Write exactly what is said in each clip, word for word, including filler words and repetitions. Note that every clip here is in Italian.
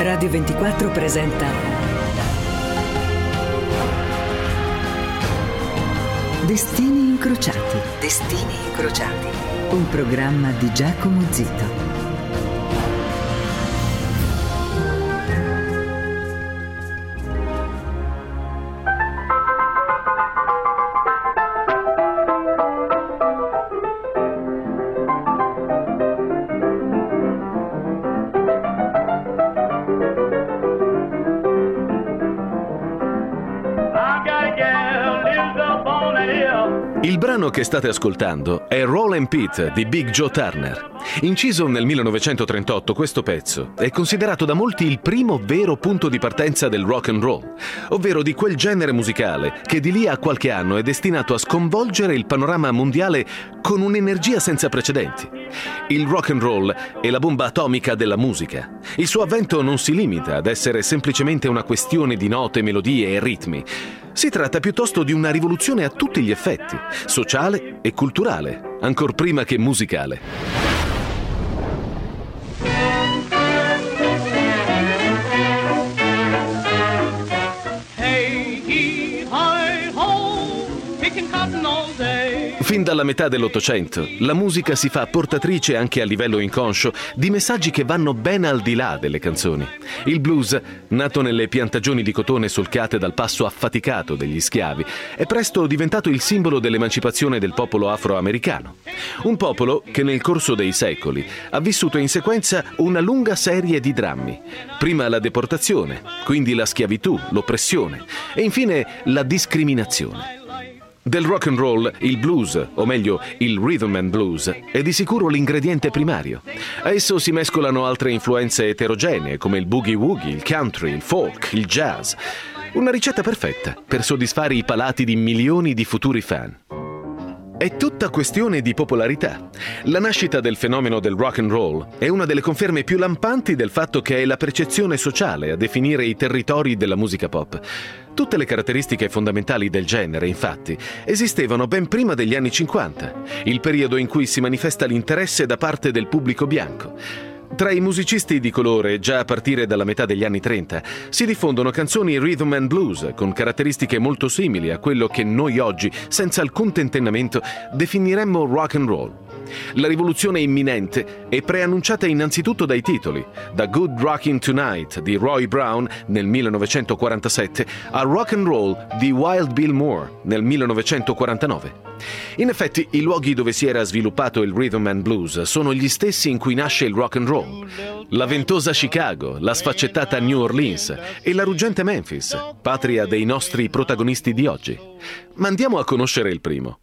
Radio ventiquattro presenta Destini incrociati. Destini incrociati. Un programma di Giacomo Zito. Il brano che state ascoltando è Roll and Pete di Big Joe Turner. Inciso nel millenovecentotrentotto, questo pezzo è considerato da molti il primo vero punto di partenza del rock and roll, ovvero di quel genere musicale che di lì a qualche anno è destinato a sconvolgere il panorama mondiale con un'energia senza precedenti. Il rock and roll è la bomba atomica della musica. Il suo avvento non si limita ad essere semplicemente una questione di note, melodie e ritmi. Si tratta piuttosto di una rivoluzione a tutti gli effetti, sociale e culturale, ancor prima che musicale. Fin dalla metà dell'Ottocento, la musica si fa portatrice anche a livello inconscio di messaggi che vanno ben al di là delle canzoni. Il blues, nato nelle piantagioni di cotone solcate dal passo affaticato degli schiavi, è presto diventato il simbolo dell'emancipazione del popolo afroamericano. Un popolo che nel corso dei secoli ha vissuto in sequenza una lunga serie di drammi. Prima la deportazione, quindi la schiavitù, l'oppressione e infine la discriminazione. Del rock and roll, il blues, o meglio il rhythm and blues, è di sicuro l'ingrediente primario. A esso si mescolano altre influenze eterogenee come il boogie woogie, il country, il folk, il jazz. Una ricetta perfetta per soddisfare i palati di milioni di futuri fan. È tutta questione di popolarità. La nascita del fenomeno del rock and roll è una delle conferme più lampanti del fatto che è la percezione sociale a definire i territori della musica pop. Tutte le caratteristiche fondamentali del genere, infatti, esistevano ben prima degli anni cinquanta, il periodo in cui si manifesta l'interesse da parte del pubblico bianco. Tra i musicisti di colore, già a partire dalla metà degli anni trenta, si diffondono canzoni rhythm and blues con caratteristiche molto simili a quello che noi oggi, senza alcun tentennamento, definiremmo rock and roll. La rivoluzione imminente è preannunciata innanzitutto dai titoli, da Good Rockin' Tonight di Roy Brown nel millenovecentoquarantasette a Rock and Roll di Wild Bill Moore nel millenovecentoquarantanove. In effetti, i luoghi dove si era sviluppato il rhythm and blues sono gli stessi in cui nasce il rock and roll. La ventosa Chicago, la sfaccettata New Orleans e la ruggente Memphis, patria dei nostri protagonisti di oggi. Ma andiamo a conoscere il primo.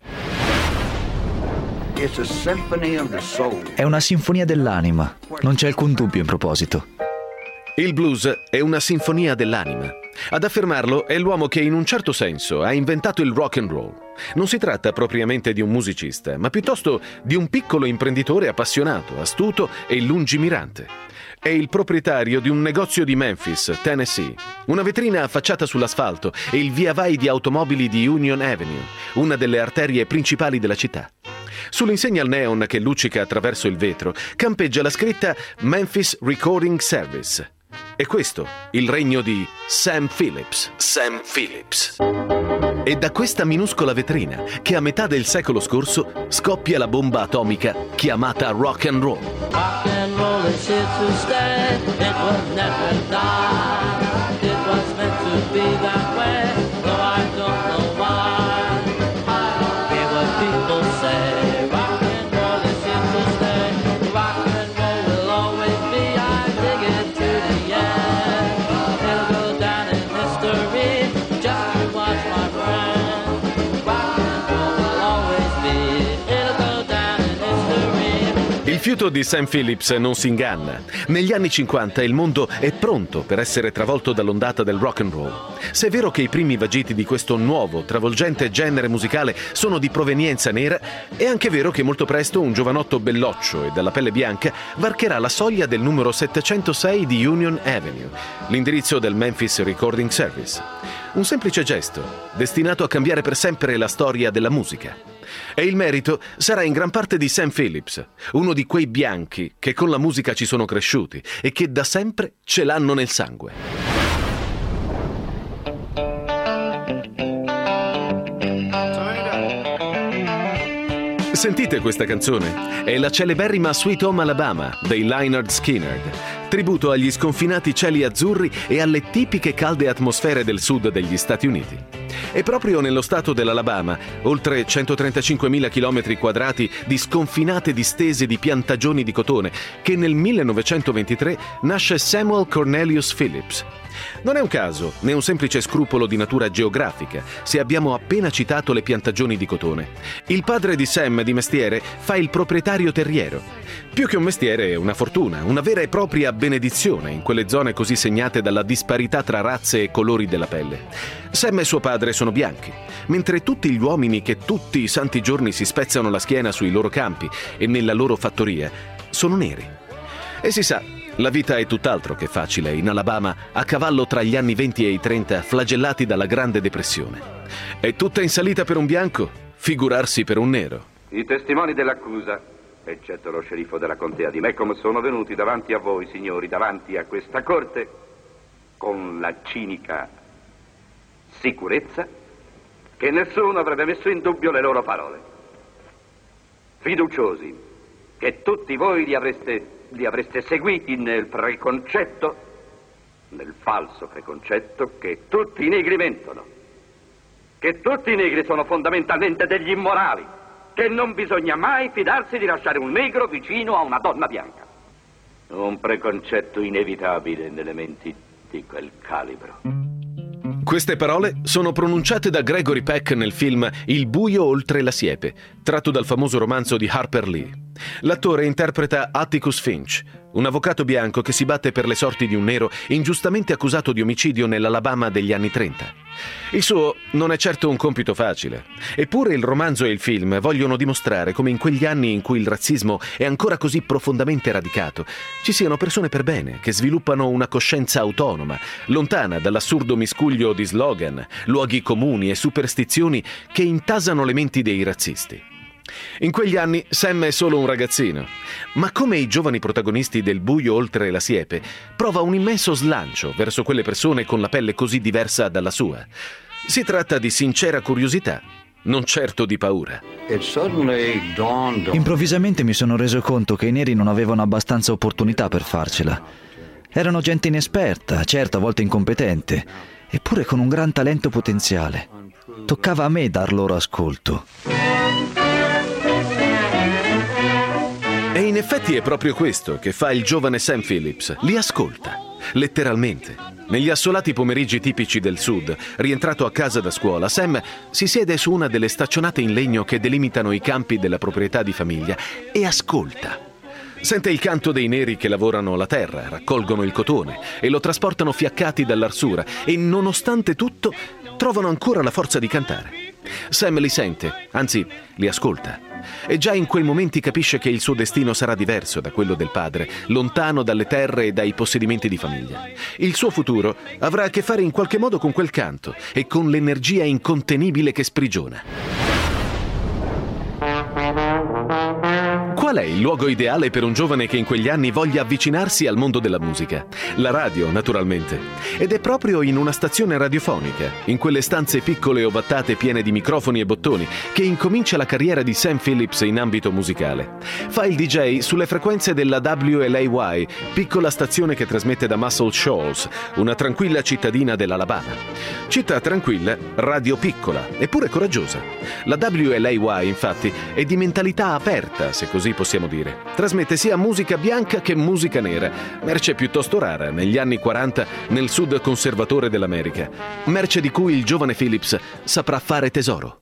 È una sinfonia dell'anima, non c'è alcun dubbio in proposito. Il blues è una sinfonia dell'anima. Ad affermarlo è l'uomo che in un certo senso ha inventato il rock and roll. Non si tratta propriamente di un musicista, ma piuttosto di un piccolo imprenditore appassionato, astuto e lungimirante. È il proprietario di un negozio di Memphis, Tennessee, una vetrina affacciata sull'asfalto e il via vai di automobili di Union Avenue, una delle arterie principali della città. Sull'insegna al neon che luccica attraverso il vetro campeggia la scritta Memphis Recording Service. È questo il regno di Sam Phillips. Sam Phillips. È da questa minuscola vetrina che a metà del secolo scorso scoppia la bomba atomica chiamata rock and roll. Rock and roll is here to stay. It was never die. It was meant to be that way. Though I don't know why. I don't care what people say. Rock and roll is here to stay. Rock and roll will always be. I dig it to the end. It'll go down in history. Just to watch my friend. Rock and roll will always be. It'll go down in history. Il fiuto di Sam Phillips non si inganna. Negli anni cinquanta il mondo è pronto per essere travolto dall'ondata del rock and roll. Se è vero che i primi vagiti di questo nuovo, travolgente genere musicale sono di provenienza nera, è anche vero che molto presto un giovanotto belloccio e dalla pelle bianca varcherà la soglia del numero settecentosei di Union Avenue, l'indirizzo del Memphis Recording Service. Un semplice gesto, destinato a cambiare per sempre la storia della musica. E il merito sarà in gran parte di Sam Phillips, uno di quei bianchi che con la musica ci sono cresciuti e che da sempre ce l'hanno nel sangue. Sentite questa canzone? È la celeberrima Sweet Home Alabama dei Lynyrd Skynyrd, tributo agli sconfinati cieli azzurri e alle tipiche calde atmosfere del sud degli Stati Uniti. E proprio nello stato dell'Alabama, oltre centotrentacinquemila chilometri quadrati di sconfinate distese di piantagioni di cotone, che nel millenovecentoventitré nasce Samuel Cornelius Phillips. Non è un caso, né un semplice scrupolo di natura geografica, se abbiamo appena citato le piantagioni di cotone. Il padre di Sam, di mestiere, fa il proprietario terriero. Più che un mestiere è una fortuna, una vera e propria benedizione in quelle zone così segnate dalla disparità tra razze e colori della pelle. Sam e suo padre sono bianchi, mentre tutti gli uomini che tutti i santi giorni si spezzano la schiena sui loro campi e nella loro fattoria sono neri. E si sa, la vita è tutt'altro che facile in Alabama, a cavallo tra gli anni venti e i trenta, flagellati dalla Grande Depressione. È tutta in salita per un bianco, figurarsi per un nero. I testimoni dell'accusa, eccetto lo sceriffo della contea di Macomb, sono venuti davanti a voi, signori, davanti a questa corte, con la cinica sicurezza che nessuno avrebbe messo in dubbio le loro parole. Fiduciosi che tutti voi li avreste li avreste seguiti nel preconcetto, nel falso preconcetto che tutti i negri mentono, che tutti i negri sono fondamentalmente degli immorali, che non bisogna mai fidarsi di lasciare un negro vicino a una donna bianca. Un preconcetto inevitabile nelle menti di quel calibro. Queste parole sono pronunciate da Gregory Peck nel film Il buio oltre la siepe, tratto dal famoso romanzo di Harper Lee. L'attore interpreta Atticus Finch, un avvocato bianco che si batte per le sorti di un nero ingiustamente accusato di omicidio nell'Alabama degli anni trenta. Il suo non è certo un compito facile, eppure il romanzo e il film vogliono dimostrare come in quegli anni in cui il razzismo è ancora così profondamente radicato, ci siano persone per bene che sviluppano una coscienza autonoma, lontana dall'assurdo miscuglio di slogan, luoghi comuni e superstizioni che intasano le menti dei razzisti. In quegli anni Sam è solo un ragazzino, ma come i giovani protagonisti del Buio oltre la siepe, prova un immenso slancio verso quelle persone con la pelle così diversa dalla sua. Si tratta di sincera curiosità, non certo di paura. Improvvisamente mi sono reso conto che i neri non avevano abbastanza opportunità per farcela. Erano gente inesperta, certo a volte incompetente, eppure con un gran talento potenziale. Toccava a me dar loro ascolto. E in effetti è proprio questo che fa il giovane Sam Phillips. Li ascolta, letteralmente. Negli assolati pomeriggi tipici del sud, rientrato a casa da scuola, Sam si siede su una delle staccionate in legno che delimitano i campi della proprietà di famiglia e ascolta. Sente il canto dei neri che lavorano la terra, raccolgono il cotone e lo trasportano fiaccati dall'arsura e, nonostante tutto, trovano ancora la forza di cantare. Sam li sente, anzi, li ascolta. E già in quei momenti capisce che il suo destino sarà diverso da quello del padre, lontano dalle terre e dai possedimenti di famiglia. Il suo futuro avrà a che fare in qualche modo con quel canto e con l'energia incontenibile che sprigiona. Qual è il luogo ideale per un giovane che in quegli anni voglia avvicinarsi al mondo della musica? La radio, naturalmente. Ed è proprio in una stazione radiofonica, in quelle stanze piccole e ovattate piene di microfoni e bottoni, che incomincia la carriera di Sam Phillips in ambito musicale. Fa il D J sulle frequenze della W L A Y, piccola stazione che trasmette da Muscle Shoals, una tranquilla cittadina dell'Alabama. Città tranquilla, radio piccola, eppure coraggiosa. La W L A Y, infatti, è di mentalità aperta, se così possiamo dire. Trasmette sia musica bianca che musica nera, merce piuttosto rara negli anni quaranta nel sud conservatore dell'America, merce di cui il giovane Phillips saprà fare tesoro.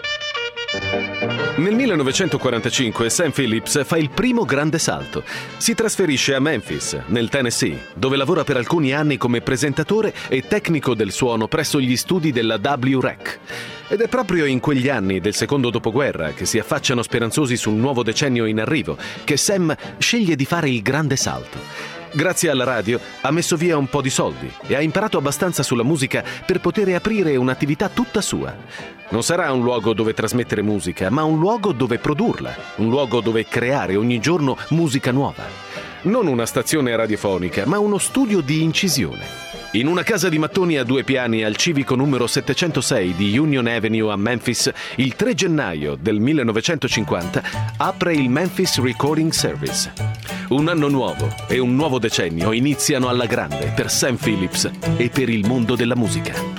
Nel millenovecentoquarantacinque Sam Phillips fa il primo grande salto. Si trasferisce a Memphis, nel Tennessee, dove lavora per alcuni anni come presentatore e tecnico del suono presso gli studi della W R E C. Ed è proprio in quegli anni del secondo dopoguerra, che si affacciano speranzosi sul nuovo decennio in arrivo, che Sam sceglie di fare il grande salto. Grazie alla radio ha messo via un po' di soldi e ha imparato abbastanza sulla musica per poter aprire un'attività tutta sua. Non sarà un luogo dove trasmettere musica, ma un luogo dove produrla, un luogo dove creare ogni giorno musica nuova. Non una stazione radiofonica, ma uno studio di incisione. In una casa di mattoni a due piani al civico numero settecentosei di Union Avenue a Memphis, il tre gennaio del millenovecentocinquanta apre il Memphis Recording Service. Un anno nuovo e un nuovo decennio iniziano alla grande per Sam Phillips e per il mondo della musica.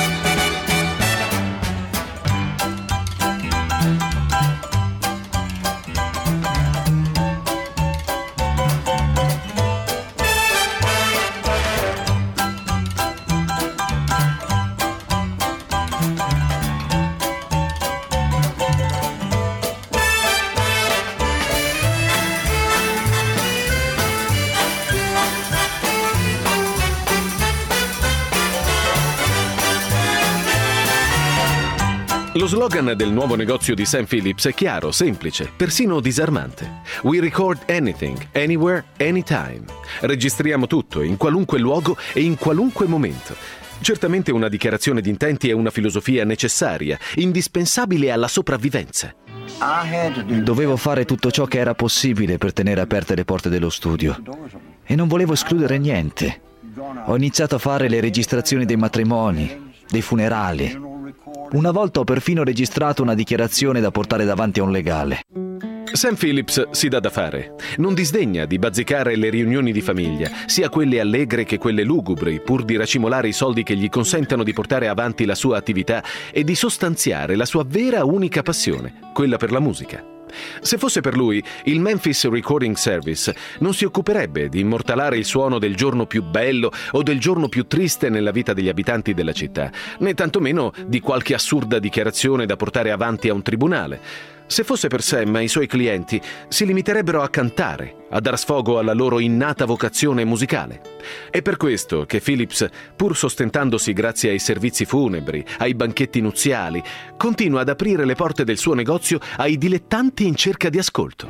Lo slogan del nuovo negozio di Sam Phillips è chiaro, semplice, persino disarmante. We record anything, anywhere, anytime. Registriamo tutto, in qualunque luogo e in qualunque momento. Certamente una dichiarazione di intenti è una filosofia necessaria, indispensabile alla sopravvivenza. Dovevo fare tutto ciò che era possibile per tenere aperte le porte dello studio. E non volevo escludere niente. Ho iniziato a fare le registrazioni dei matrimoni, dei funerali. Una volta ho perfino registrato una dichiarazione da portare davanti a un legale. Sam Phillips si dà da fare. Non disdegna di bazzicare le riunioni di famiglia, sia quelle allegre che quelle lugubri, pur di racimolare i soldi che gli consentano di portare avanti la sua attività e di sostanziare la sua vera unica passione, quella per la musica. Se fosse per lui, il Memphis Recording Service non si occuperebbe di immortalare il suono del giorno più bello o del giorno più triste nella vita degli abitanti della città, né tantomeno di qualche assurda dichiarazione da portare avanti a un tribunale. Se fosse per Sam, i suoi clienti si limiterebbero a cantare, a dar sfogo alla loro innata vocazione musicale. È per questo che Phillips, pur sostentandosi grazie ai servizi funebri, ai banchetti nuziali, continua ad aprire le porte del suo negozio ai dilettanti in cerca di ascolto.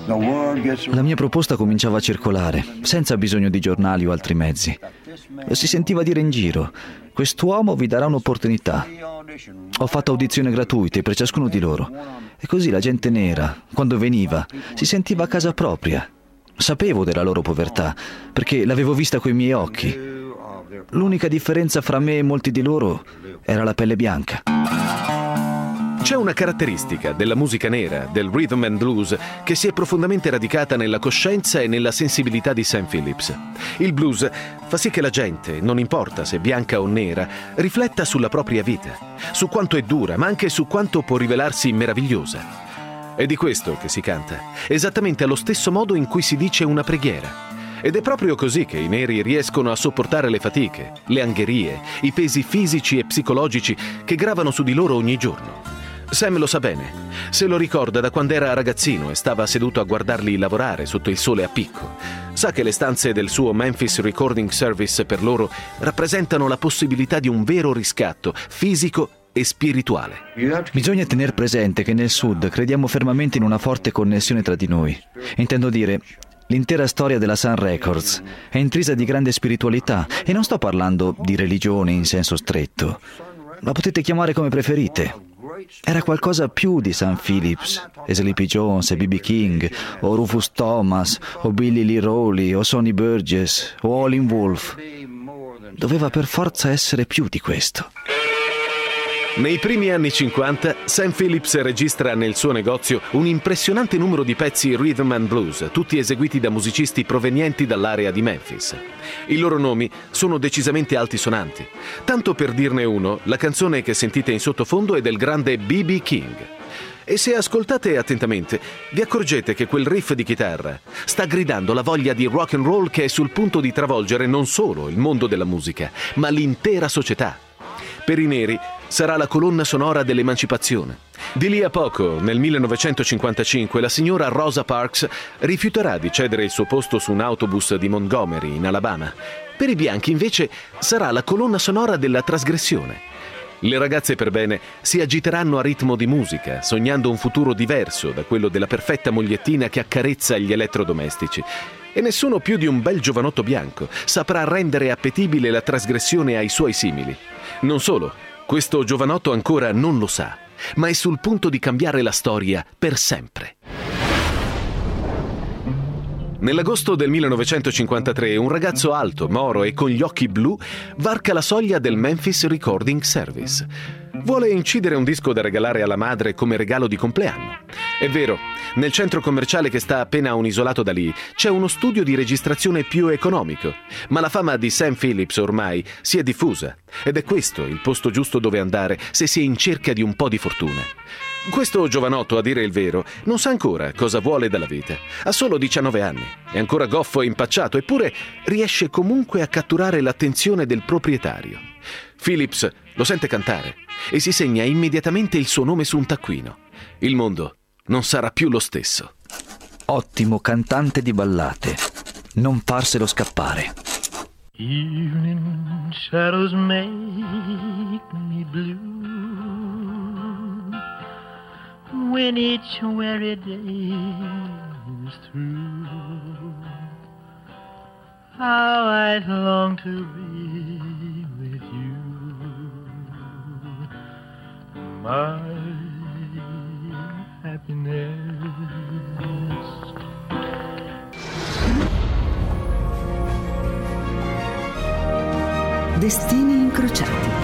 La mia proposta cominciava a circolare, senza bisogno di giornali o altri mezzi. Si sentiva dire in giro: quest'uomo vi darà un'opportunità. Ho fatto audizioni gratuite per ciascuno di loro. E così la gente nera, quando veniva, si sentiva a casa propria. Sapevo della loro povertà, perché l'avevo vista coi miei occhi. L'unica differenza fra me e molti di loro era la pelle bianca. C'è una caratteristica della musica nera, del rhythm and blues, che si è profondamente radicata nella coscienza e nella sensibilità di Sam Phillips. Il blues fa sì che la gente, non importa se bianca o nera, rifletta sulla propria vita, su quanto è dura, ma anche su quanto può rivelarsi meravigliosa. È di questo che si canta, esattamente allo stesso modo in cui si dice una preghiera. Ed è proprio così che i neri riescono a sopportare le fatiche, le angherie, i pesi fisici e psicologici che gravano su di loro ogni giorno. Sam lo sa bene, se lo ricorda da quando era ragazzino e stava seduto a guardarli lavorare sotto il sole a picco. Sa che le stanze del suo Memphis Recording Service per loro rappresentano la possibilità di un vero riscatto fisico e spirituale. Bisogna tener presente che nel Sud crediamo fermamente in una forte connessione tra di noi. Intendo dire, l'intera storia della Sun Records è intrisa di grande spiritualità e non sto parlando di religione in senso stretto. La potete chiamare come preferite. Era qualcosa più di Sam Phillips, e Sleepy Jones, e B B King, o Rufus Thomas, o Billy Lee Rawley, o Sonny Burgess, o Howlin' Wolf. Doveva per forza essere più di questo. Nei primi anni cinquanta, Sam Phillips registra nel suo negozio un impressionante numero di pezzi rhythm and blues, tutti eseguiti da musicisti provenienti dall'area di Memphis. I loro nomi sono decisamente altisonanti. Tanto per dirne uno, la canzone che sentite in sottofondo è del grande B B King. E se ascoltate attentamente, vi accorgete che quel riff di chitarra sta gridando la voglia di rock and roll che è sul punto di travolgere non solo il mondo della musica, ma l'intera società. Per i neri sarà la colonna sonora dell'emancipazione. Di lì a poco, nel millenovecentocinquantacinque, la signora Rosa Parks rifiuterà di cedere il suo posto su un autobus di Montgomery, in Alabama. Per i bianchi, invece, sarà la colonna sonora della trasgressione. Le ragazze per bene si agiteranno a ritmo di musica, sognando un futuro diverso da quello della perfetta mogliettina che accarezza gli elettrodomestici. E nessuno più di un bel giovanotto bianco saprà rendere appetibile la trasgressione ai suoi simili. Non solo, questo giovanotto ancora non lo sa, ma è sul punto di cambiare la storia per sempre. Nell'agosto del millenovecentocinquantatré un ragazzo alto, moro e con gli occhi blu varca la soglia del Memphis Recording Service. Vuole incidere un disco da regalare alla madre come regalo di compleanno. È vero, nel centro commerciale che sta appena a un isolato da lì c'è uno studio di registrazione più economico, ma la fama di Sam Phillips ormai si è diffusa ed è questo il posto giusto dove andare se si è in cerca di un po' di fortuna. Questo giovanotto, a dire il vero, non sa ancora cosa vuole dalla vita. Ha solo diciannove anni, è ancora goffo e impacciato, eppure riesce comunque a catturare l'attenzione del proprietario. Phillips lo sente cantare e si segna immediatamente il suo nome su un taccuino. Il mondo non sarà più lo stesso. Ottimo cantante di ballate. Non farselo scappare. Evening shadows make me blue when each weary day is through. How I long to be with you, my happiness. Destini incrociati.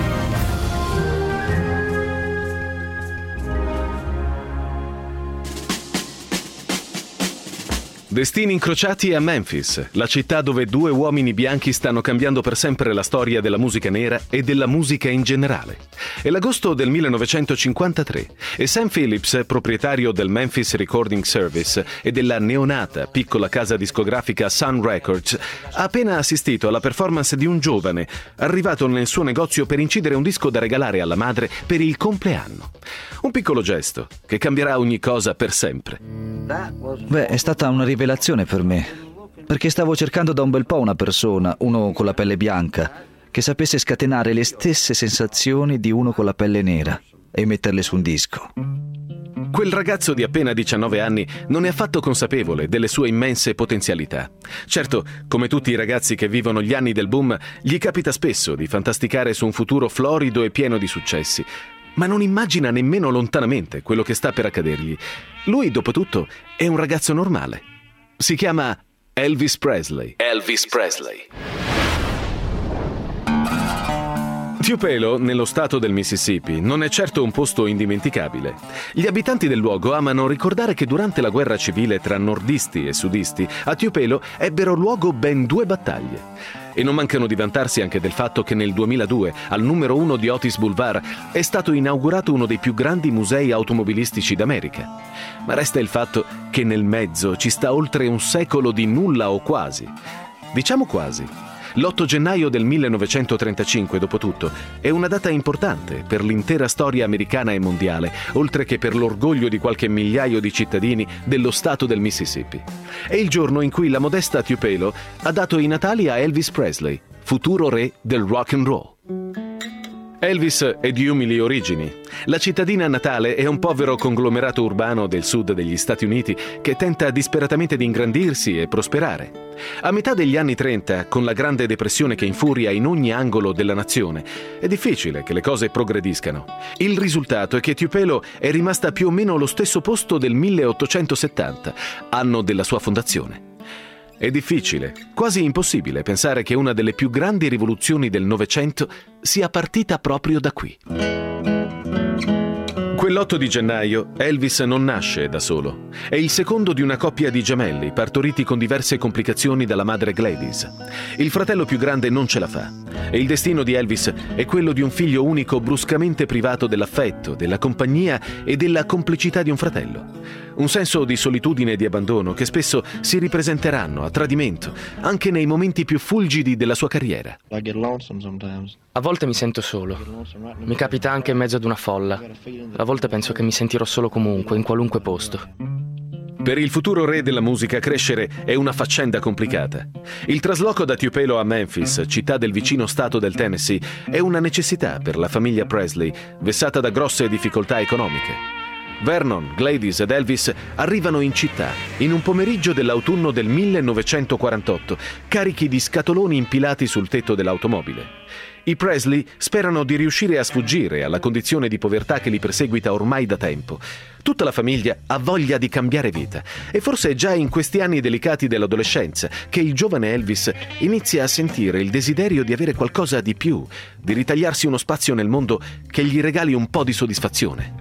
Destini incrociati a Memphis, la città dove due uomini bianchi stanno cambiando per sempre la storia della musica nera e della musica in generale. È l'agosto del millenovecentocinquantatré e Sam Phillips, proprietario del Memphis Recording Service e della neonata piccola casa discografica Sun Records, ha appena assistito alla performance di un giovane arrivato nel suo negozio per incidere un disco da regalare alla madre per il compleanno. Un piccolo gesto che cambierà ogni cosa per sempre. Beh, è stata una rivelazione per me, perché stavo cercando da un bel po' una persona, uno con la pelle bianca, che sapesse scatenare le stesse sensazioni di uno con la pelle nera e metterle su un disco. Quel ragazzo di appena diciannove anni non è affatto consapevole delle sue immense potenzialità. Certo, come tutti i ragazzi che vivono gli anni del boom, gli capita spesso di fantasticare su un futuro florido e pieno di successi, ma non immagina nemmeno lontanamente quello che sta per accadergli. Lui, dopotutto, è un ragazzo normale. Si chiama Elvis Presley. Elvis Presley. Tupelo, nello stato del Mississippi, non è certo un posto indimenticabile. Gli abitanti del luogo amano ricordare che durante la guerra civile tra nordisti e sudisti, a Tupelo ebbero luogo ben due battaglie. E non mancano di vantarsi anche del fatto che nel duemiladue, al numero uno di Otis Boulevard, è stato inaugurato uno dei più grandi musei automobilistici d'America. Ma resta il fatto che nel mezzo ci sta oltre un secolo di nulla o quasi. Diciamo quasi. L'otto gennaio del millenovecentotrentacinque, dopotutto, è una data importante per l'intera storia americana e mondiale, oltre che per l'orgoglio di qualche migliaio di cittadini dello stato del Mississippi. È il giorno in cui la modesta Tupelo ha dato i natali a Elvis Presley, futuro re del rock and roll. Elvis è di umili origini. La cittadina natale è un povero conglomerato urbano del sud degli Stati Uniti che tenta disperatamente di ingrandirsi e prosperare. A metà degli anni trenta, con la Grande Depressione che infuria in ogni angolo della nazione, è difficile che le cose progrediscano. Il risultato è che Tupelo è rimasta più o meno allo stesso posto del milleottocentosettanta, anno della sua fondazione. È difficile, quasi impossibile, pensare che una delle più grandi rivoluzioni del Novecento sia partita proprio da qui. Quell'otto di gennaio Elvis non nasce da solo. È il secondo di una coppia di gemelli partoriti con diverse complicazioni dalla madre Gladys. Il fratello più grande non ce la fa e il destino di Elvis è quello di un figlio unico bruscamente privato dell'affetto, della compagnia e della complicità di un fratello. Un senso di solitudine e di abbandono che spesso si ripresenteranno a tradimento anche nei momenti più fulgidi della sua carriera. A volte mi sento solo. Mi capita anche in mezzo ad una folla. A volte penso che mi sentirò solo comunque, in qualunque posto. Per il futuro re della musica crescere è una faccenda complicata. Il trasloco da Tupelo a Memphis, città del vicino stato del Tennessee, è una necessità per la famiglia Presley, vessata da grosse difficoltà economiche. Vernon, Gladys ed Elvis arrivano in città in un pomeriggio dell'autunno del millenovecentoquarantotto, carichi di scatoloni impilati sul tetto dell'automobile. I Presley sperano di riuscire a sfuggire alla condizione di povertà che li perseguita ormai da tempo. Tutta la famiglia ha voglia di cambiare vita e forse è già in questi anni delicati dell'adolescenza che il giovane Elvis inizia a sentire il desiderio di avere qualcosa di più, di ritagliarsi uno spazio nel mondo che gli regali un po' di soddisfazione.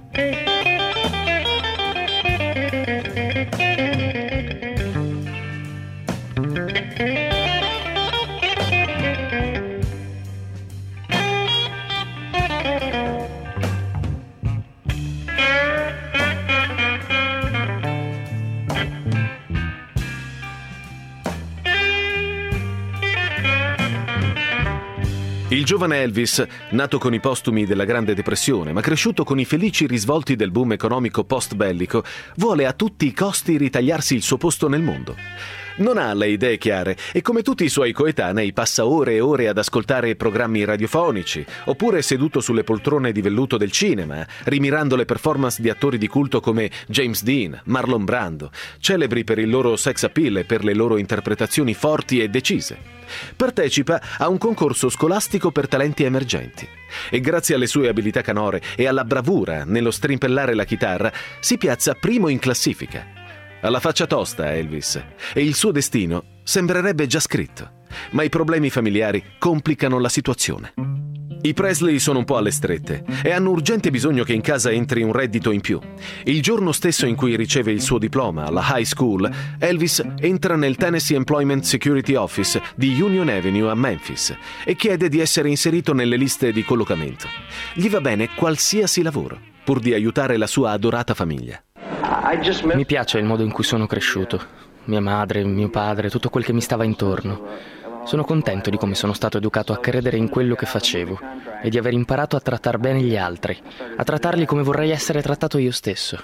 Il giovane Elvis, nato con i postumi della Grande Depressione, ma cresciuto con i felici risvolti del boom economico post-bellico, vuole a tutti i costi ritagliarsi il suo posto nel mondo. Non ha le idee chiare e, come tutti i suoi coetanei, passa ore e ore ad ascoltare programmi radiofonici, oppure seduto sulle poltrone di velluto del cinema, rimirando le performance di attori di culto come James Dean, Marlon Brando, celebri per il loro sex appeal e per le loro interpretazioni forti e decise. Partecipa a un concorso scolastico per talenti emergenti e, grazie alle sue abilità canore e alla bravura nello strimpellare la chitarra, si piazza primo in classifica. Ha la faccia tosta Elvis e il suo destino sembrerebbe già scritto, ma i problemi familiari complicano la situazione. I Presley sono un po' alle strette e hanno urgente bisogno che in casa entri un reddito in più. Il giorno stesso in cui riceve il suo diploma alla high school, Elvis entra nel Tennessee Employment Security Office di Union Avenue a Memphis e chiede di essere inserito nelle liste di collocamento. Gli va bene qualsiasi lavoro, pur di aiutare la sua adorata famiglia. Mi piace il modo in cui sono cresciuto. Mia madre, mio padre, tutto quel che mi stava intorno. Sono contento di come sono stato educato a credere in quello che facevo e di aver imparato a trattare bene gli altri, a trattarli come vorrei essere trattato io stesso.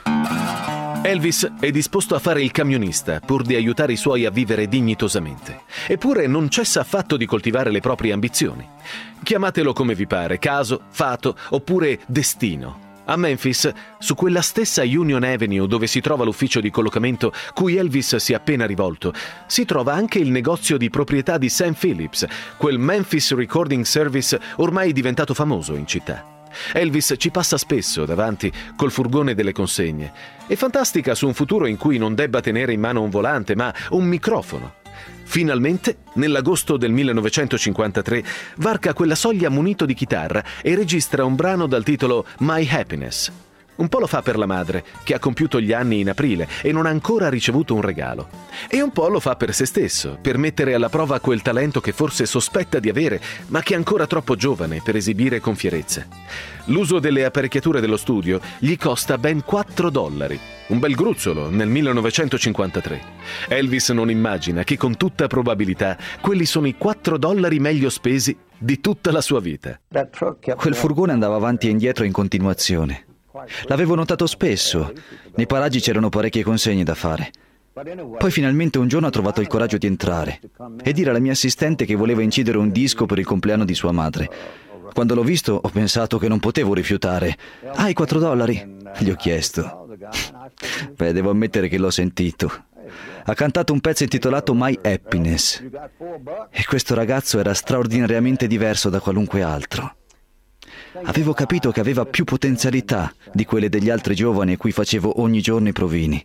Elvis è disposto a fare il camionista pur di aiutare i suoi a vivere dignitosamente. Eppure non cessa affatto di coltivare le proprie ambizioni. Chiamatelo come vi pare, caso, fato oppure destino. A Memphis, su quella stessa Union Avenue dove si trova l'ufficio di collocamento cui Elvis si è appena rivolto, si trova anche il negozio di proprietà di Sam Phillips, quel Memphis Recording Service ormai diventato famoso in città. Elvis ci passa spesso davanti col furgone delle consegne e fantastica su un futuro in cui non debba tenere in mano un volante, ma un microfono. Finalmente, nell'agosto del millenovecentocinquantatré, varca quella soglia munito di chitarra e registra un brano dal titolo My Happiness. Un po' lo fa per la madre, che ha compiuto gli anni in aprile e non ha ancora ricevuto un regalo. E un po' lo fa per se stesso, per mettere alla prova quel talento che forse sospetta di avere, ma che è ancora troppo giovane per esibire con fierezza. L'uso delle apparecchiature dello studio gli costa ben quattro dollari. Un bel gruzzolo nel millenovecentocinquantatré. Elvis non immagina che con tutta probabilità quelli sono i quattro dollari meglio spesi di tutta la sua vita. Quel furgone andava avanti e indietro in continuazione. L'avevo notato spesso. Nei paraggi c'erano parecchie consegne da fare. Poi finalmente un giorno ha trovato il coraggio di entrare e dire alla mia assistente che voleva incidere un disco per il compleanno di sua madre. Quando l'ho visto ho pensato che non potevo rifiutare. Ah, i quattro dollari? Gli ho chiesto. Beh, devo ammettere che l'ho sentito. Ha cantato un pezzo intitolato My Happiness e questo ragazzo era straordinariamente diverso da qualunque altro. Avevo capito che aveva più potenzialità di quelle degli altri giovani a cui facevo ogni giorno i provini.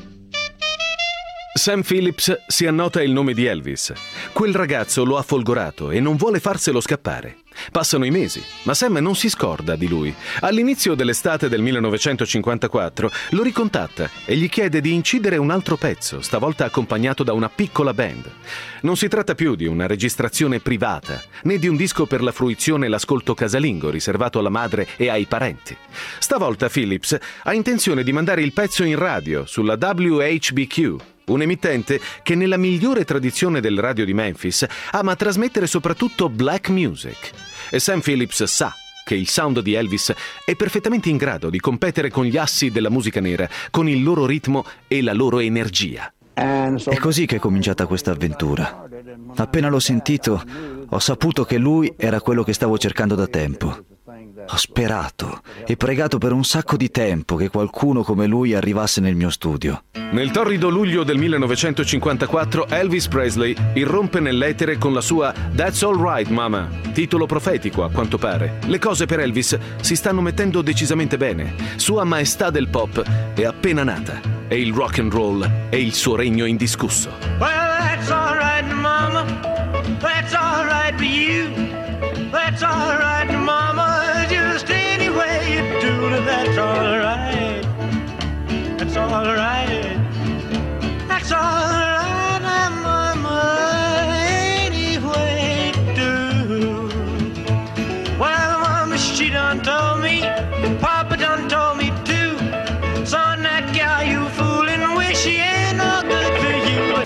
Sam Phillips si annota il nome di Elvis. Quel ragazzo lo ha folgorato e non vuole farselo scappare. Passano i mesi, ma Sam non si scorda di lui. All'inizio dell'estate del millenovecentocinquantaquattro lo ricontatta e gli chiede di incidere un altro pezzo, stavolta accompagnato da una piccola band. Non si tratta più di una registrazione privata, né di un disco per la fruizione e l'ascolto casalingo riservato alla madre e ai parenti. Stavolta Phillips ha intenzione di mandare il pezzo in radio sulla W H B Q, un emittente che nella migliore tradizione del radio di Memphis ama trasmettere soprattutto black music. E Sam Phillips sa che il sound di Elvis è perfettamente in grado di competere con gli assi della musica nera, con il loro ritmo e la loro energia. È così che è cominciata questa avventura. Appena l'ho sentito, ho saputo che lui era quello che stavo cercando da tempo. Ho sperato e pregato per un sacco di tempo che qualcuno come lui arrivasse nel mio studio. Nel torrido luglio del millenovecentocinquantaquattro Elvis Presley irrompe nell'etere con la sua That's All Right Mama, titolo profetico a quanto pare. Le cose per Elvis si stanno mettendo decisamente bene. Sua maestà del pop è appena nata e il rock and roll è il suo regno indiscusso. Well, that's all right, mama. That's all right for you. That's all right, mama. Just any way you do it, that's all right. That's all right. That's all right, mama. Any way you do. Well, mama, she done told me, papa done told me too. Son, that gal you fooling with, she ain't no good for you.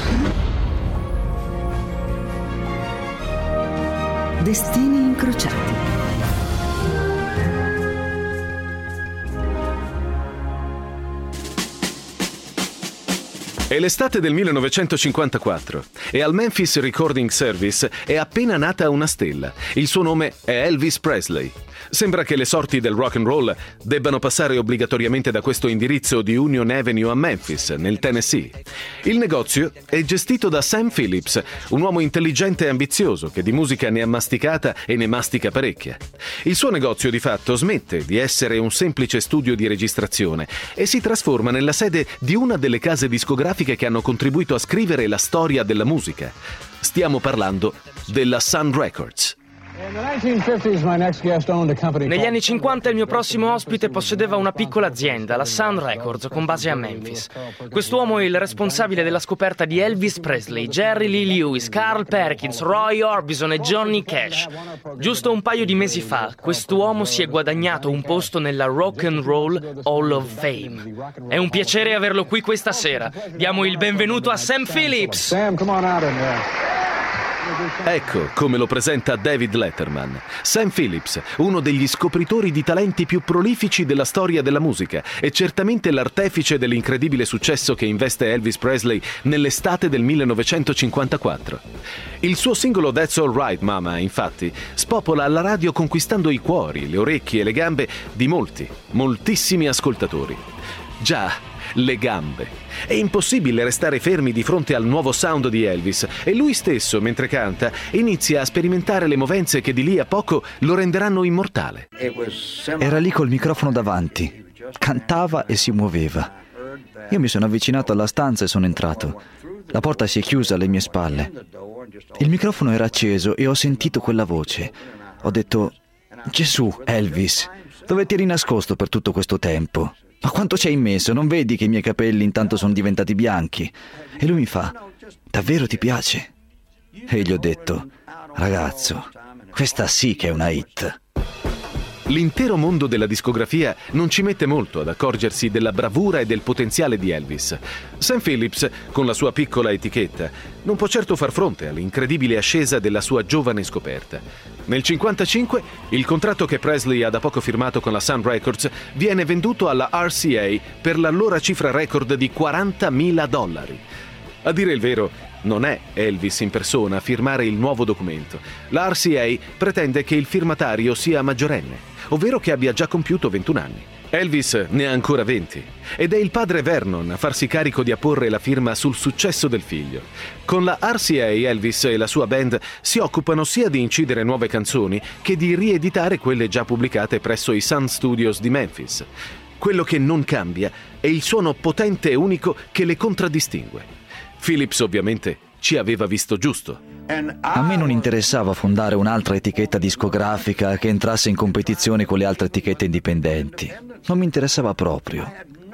Destini incrociati. È l'estate del millenovecentocinquantaquattro e al Memphis Recording Service è appena nata una stella. Il suo nome è Elvis Presley. Sembra che le sorti del rock and roll debbano passare obbligatoriamente da questo indirizzo di Union Avenue a Memphis, nel Tennessee. Il negozio è gestito da Sam Phillips, un uomo intelligente e ambizioso che di musica ne ha masticata e ne mastica parecchia. Il suo negozio di fatto smette di essere un semplice studio di registrazione e si trasforma nella sede di una delle case discografiche che hanno contribuito a scrivere la storia della musica. Stiamo parlando della Sun Records. Negli anni cinquanta il mio prossimo ospite possedeva una piccola azienda, la Sun Records, con base a Memphis. Quest'uomo è il responsabile della scoperta di Elvis Presley, Jerry Lee Lewis, Carl Perkins, Roy Orbison e Johnny Cash. Giusto un paio di mesi fa, quest'uomo si è guadagnato un posto nella Rock and Roll Hall of Fame. È un piacere averlo qui questa sera. Diamo il benvenuto a Sam Phillips. Sam, come on out in there. Ecco come lo presenta David Letterman. Sam Phillips, uno degli scopritori di talenti più prolifici della storia della musica e certamente l'artefice dell'incredibile successo che investe Elvis Presley nell'estate del millenovecentocinquantaquattro. Il suo singolo That's All Right Mama, infatti, spopola alla radio conquistando i cuori, le orecchie e le gambe di molti, moltissimi ascoltatori. Già, le gambe. È impossibile restare fermi di fronte al nuovo sound di Elvis e lui stesso, mentre canta, inizia a sperimentare le movenze che di lì a poco lo renderanno immortale. Era lì col microfono davanti, cantava e si muoveva. Io mi sono avvicinato alla stanza e sono entrato. La porta si è chiusa alle mie spalle. Il microfono era acceso e ho sentito quella voce. Ho detto: Gesù, Elvis, dove ti eri nascosto per tutto questo tempo? Ma quanto ci hai messo? Non vedi che i miei capelli intanto sono diventati bianchi? E lui mi fa: davvero ti piace? E gli ho detto: ragazzo, questa sì che è una hit. L'intero mondo della discografia non ci mette molto ad accorgersi della bravura e del potenziale di Elvis. Sam Phillips, con la sua piccola etichetta, non può certo far fronte all'incredibile ascesa della sua giovane scoperta. Nel cinquantacinque, il contratto che Presley ha da poco firmato con la Sun Records viene venduto alla R C A per l'allora cifra record di quarantamila dollari. A dire il vero, non è Elvis in persona a firmare il nuovo documento. La R C A pretende che il firmatario sia maggiorenne, ovvero che abbia già compiuto ventuno anni. Elvis ne ha ancora venti ed è il padre Vernon a farsi carico di apporre la firma sul successo del figlio. Con la R C A, Elvis e la sua band si occupano sia di incidere nuove canzoni che di rieditare quelle già pubblicate presso i Sun Studios di Memphis. Quello che non cambia è il suono potente e unico che le contraddistingue. Phillips ovviamente ci aveva visto giusto. A me non interessava fondare un'altra etichetta discografica che entrasse in competizione con le altre etichette indipendenti. Non mi interessava proprio.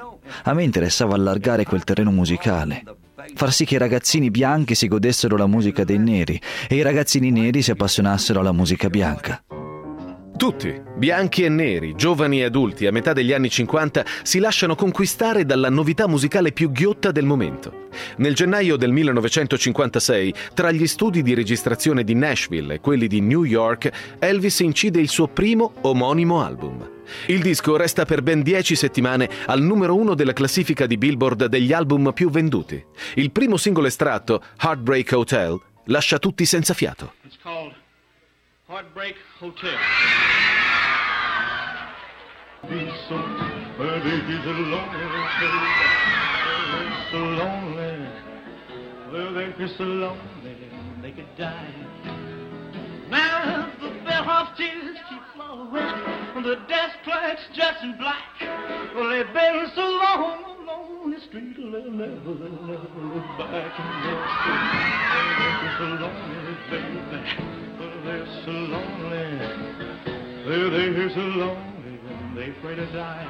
A me interessava allargare quel terreno musicale, far sì che i ragazzini bianchi si godessero la musica dei neri e i ragazzini neri si appassionassero alla musica bianca. Tutti, bianchi e neri, giovani e adulti, a metà degli anni cinquanta, si lasciano conquistare dalla novità musicale più ghiotta del momento. Nel gennaio del millenovecentocinquantasei, tra gli studi di registrazione di Nashville e quelli di New York, Elvis incide il suo primo omonimo album. Il disco resta per ben dieci settimane al numero uno della classifica di Billboard degli album più venduti. Il primo singolo estratto, Heartbreak Hotel, lascia tutti senza fiato. It's called Heartbreak Hotel. Be so, baby, he's a lonely, baby, so lonely, well, they're so lonely, they could die. Now the bellhop's tears keep flowing, the desk clerk's dressed in black. Well, they've been so long along the street, they'll never, they'll never look back. And they're so lonely, baby, well, they're so lonely, they're, they're so lonely, and they're afraid to die.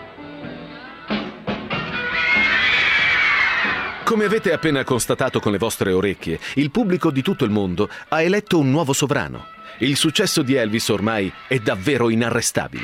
Come avete appena constatato con le vostre orecchie, il pubblico di tutto il mondo ha eletto un nuovo sovrano. Il successo di Elvis ormai è davvero inarrestabile.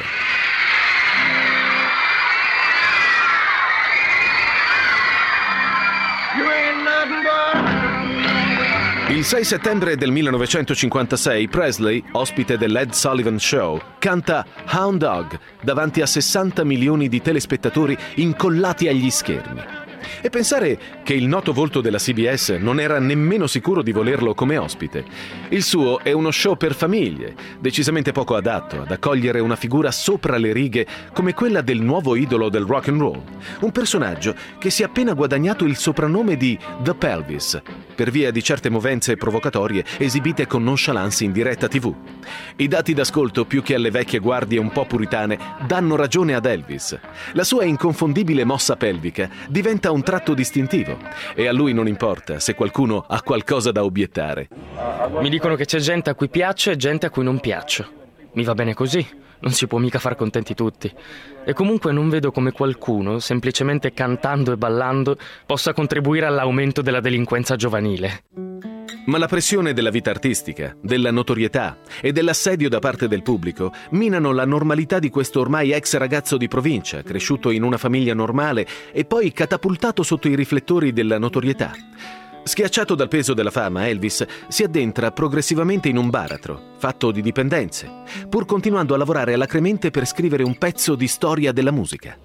Il sei settembre del millenovecentocinquantasei, Presley, ospite dell'Ed Sullivan Show, canta Hound Dog davanti a sessanta milioni di telespettatori incollati agli schermi. E pensare che il noto volto della C B S non era nemmeno sicuro di volerlo come ospite. Il suo è uno show per famiglie, decisamente poco adatto ad accogliere una figura sopra le righe come quella del nuovo idolo del rock and roll, un personaggio che si è appena guadagnato il soprannome di The Pelvis, per via di certe movenze provocatorie esibite con nonchalance in diretta tivù. I dati d'ascolto, più che alle vecchie guardie un po' puritane, danno ragione ad Elvis. La sua inconfondibile mossa pelvica diventa un tratto distintivo e a lui non importa se qualcuno ha qualcosa da obiettare. Mi dicono che c'è gente a cui piace e gente a cui non piaccio. Mi va bene così, non si può mica far contenti tutti. E comunque non vedo come qualcuno, semplicemente cantando e ballando, possa contribuire all'aumento della delinquenza giovanile. Ma la pressione della vita artistica, della notorietà e dell'assedio da parte del pubblico minano la normalità di questo ormai ex ragazzo di provincia, cresciuto in una famiglia normale e poi catapultato sotto i riflettori della notorietà. Schiacciato dal peso della fama, Elvis si addentra progressivamente in un baratro, fatto di dipendenze, pur continuando a lavorare alacremente per scrivere un pezzo di storia della musica.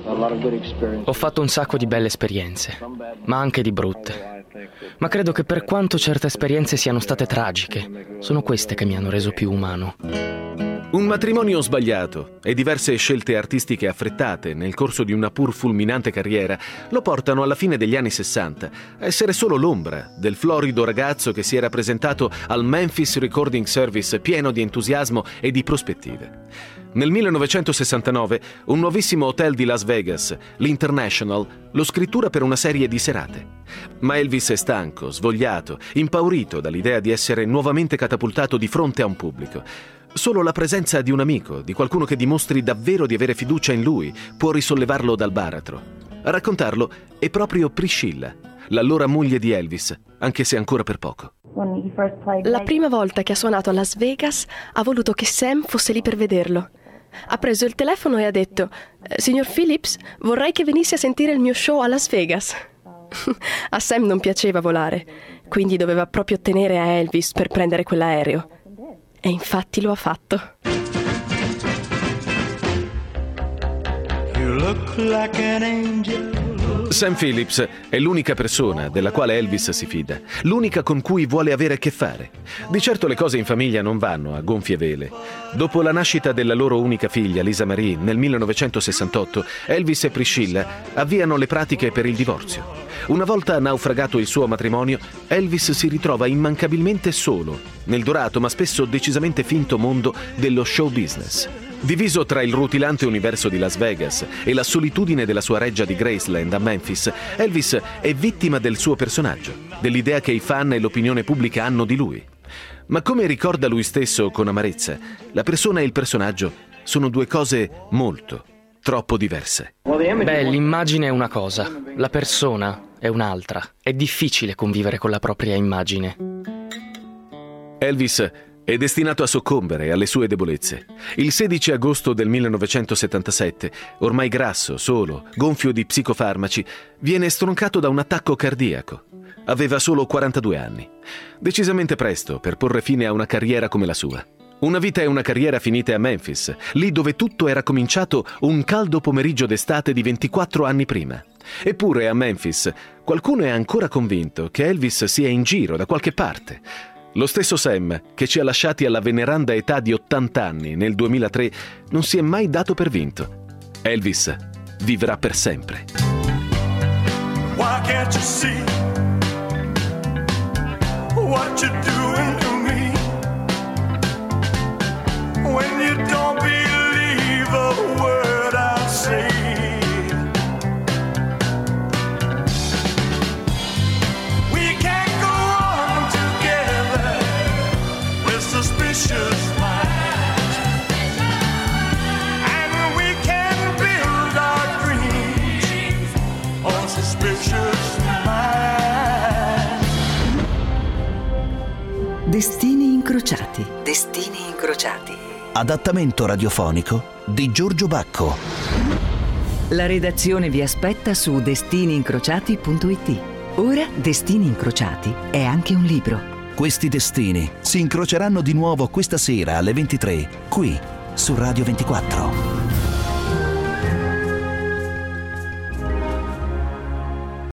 Ho fatto un sacco di belle esperienze, ma anche di brutte. Ma credo che per quanto certe esperienze siano state tragiche, sono queste che mi hanno reso più umano. Un matrimonio sbagliato e diverse scelte artistiche affrettate nel corso di una pur fulminante carriera lo portano alla fine degli anni sessanta a essere solo l'ombra del florido ragazzo che si era presentato al Memphis Recording Service pieno di entusiasmo e di prospettive. Nel millenovecentosessantanove un nuovissimo hotel di Las Vegas, l'International, lo scrittura per una serie di serate. Ma Elvis è stanco, svogliato, impaurito dall'idea di essere nuovamente catapultato di fronte a un pubblico. Solo la presenza di un amico, di qualcuno che dimostri davvero di avere fiducia in lui, può risollevarlo dal baratro. A raccontarlo è proprio Priscilla, l'allora moglie di Elvis, anche se ancora per poco. La prima volta che ha suonato a Las Vegas ha voluto che Sam fosse lì per vederlo. Ha preso il telefono e ha detto: «Signor Phillips, vorrei che venisse a sentire il mio show a Las Vegas». A Sam non piaceva volare, quindi doveva proprio tenere a Elvis per prendere quell'aereo. E infatti lo ha fatto. You look like an angel. Sam Phillips è l'unica persona della quale Elvis si fida, l'unica con cui vuole avere a che fare. Di certo le cose in famiglia non vanno a gonfie vele. Dopo la nascita della loro unica figlia, Lisa Marie, nel millenovecentosessantotto, Elvis e Priscilla avviano le pratiche per il divorzio. Una volta naufragato il suo matrimonio, Elvis si ritrova immancabilmente solo nel dorato ma spesso decisamente finto mondo dello show business. Diviso tra il rutilante universo di Las Vegas e la solitudine della sua reggia di Graceland a Memphis, Elvis è vittima del suo personaggio, dell'idea che i fan e l'opinione pubblica hanno di lui. Ma come ricorda lui stesso con amarezza, la persona e il personaggio sono due cose molto, troppo diverse. Beh, l'immagine è una cosa, la persona è un'altra. È difficile convivere con la propria immagine. Elvis È destinato a soccombere alle sue debolezze. Il sedici agosto del millenovecentosettantasette, ormai grasso, solo, gonfio di psicofarmaci, viene stroncato da un attacco cardiaco. Aveva solo quarantadue anni. Decisamente presto per porre fine a una carriera come la sua. Una vita e una carriera finite a Memphis, lì dove tutto era cominciato un caldo pomeriggio d'estate di ventiquattro anni prima. Eppure a Memphis qualcuno è ancora convinto che Elvis sia in giro da qualche parte. Lo stesso Sam, che ci ha lasciati alla veneranda età di ottanta anni nel duemilatré, non si è mai dato per vinto. Elvis vivrà per sempre. Why can't you see what you're doing to me? When you don't believe a word I say. We can't go on together with suspicious minds, and we can build our dreams on suspicious minds. Destini incrociati. Destini incrociati. Adattamento radiofonico di Giorgio Bacco. La redazione vi aspetta su destini incrociati punto it. Ora Destini incrociati è anche un libro. Questi destini si incroceranno di nuovo questa sera alle ventitré, qui su Radio ventiquattro.